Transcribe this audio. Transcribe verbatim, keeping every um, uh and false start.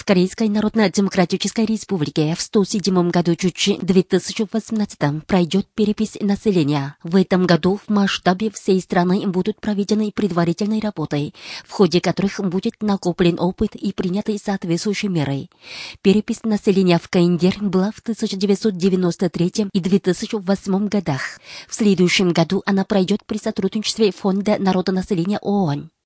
Корейской Народно-Демократической Республике в сто седьмом году две тысячи восемнадцатом пройдет перепись населения. В этом году в масштабе всей страны будут проведены предварительные работы, в ходе которых будет накоплен опыт и приняты соответствующие меры. Перепись населения в КНДР была в тысяча девятьсот девяносто третьем и две тысячи восьмом годах. В следующем году она пройдет при сотрудничестве Фонда народонаселения ООН.